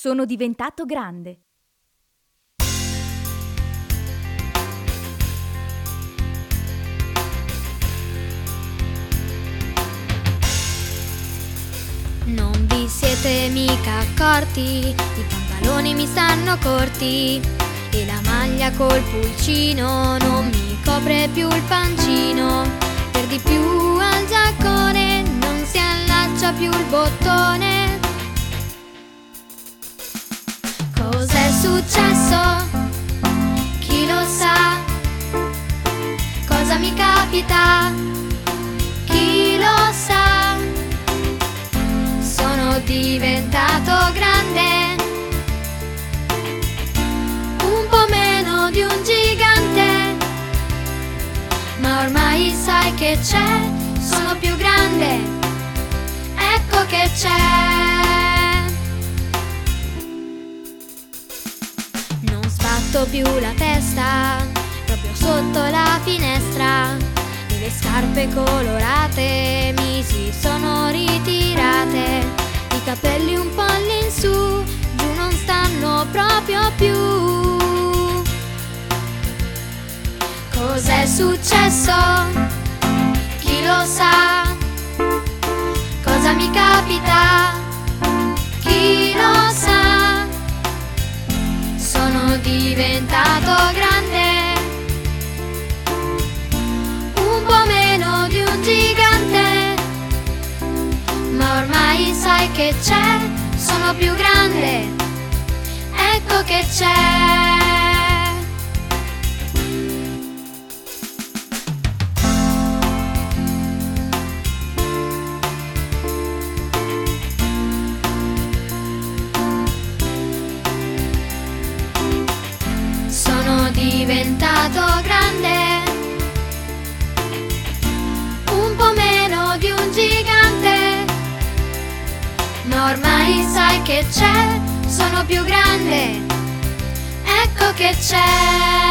Sono diventato grande. Non vi siete mica accorti, i pantaloni mi stanno corti e la maglia col pulcino non mi copre più il pancino. Per di più al giaccone non si allaccia più il bottone. Cos'è successo? Chi lo sa? Cosa mi capita? Chi lo sa? Sono diventato grande, un po' meno di un gigante, ma ormai sai che c'è, sono più grande, ecco che c'è. Non sbatto più la testa, proprio sotto la finestra, e le scarpe colorate mi si sono ritirate. I capelli un po' all'insù, giù non stanno proprio più. Cos'è successo? Chi lo sa? Cosa mi capita? Chi lo sa? Sono diventato grande, un po' meno di un gigante, ma ormai sai che c'è, sono più grande, ecco che c'è. Sono diventato grande, un po' meno di un gigante, ma ormai sai che c'è, sono più grande, ecco che c'è.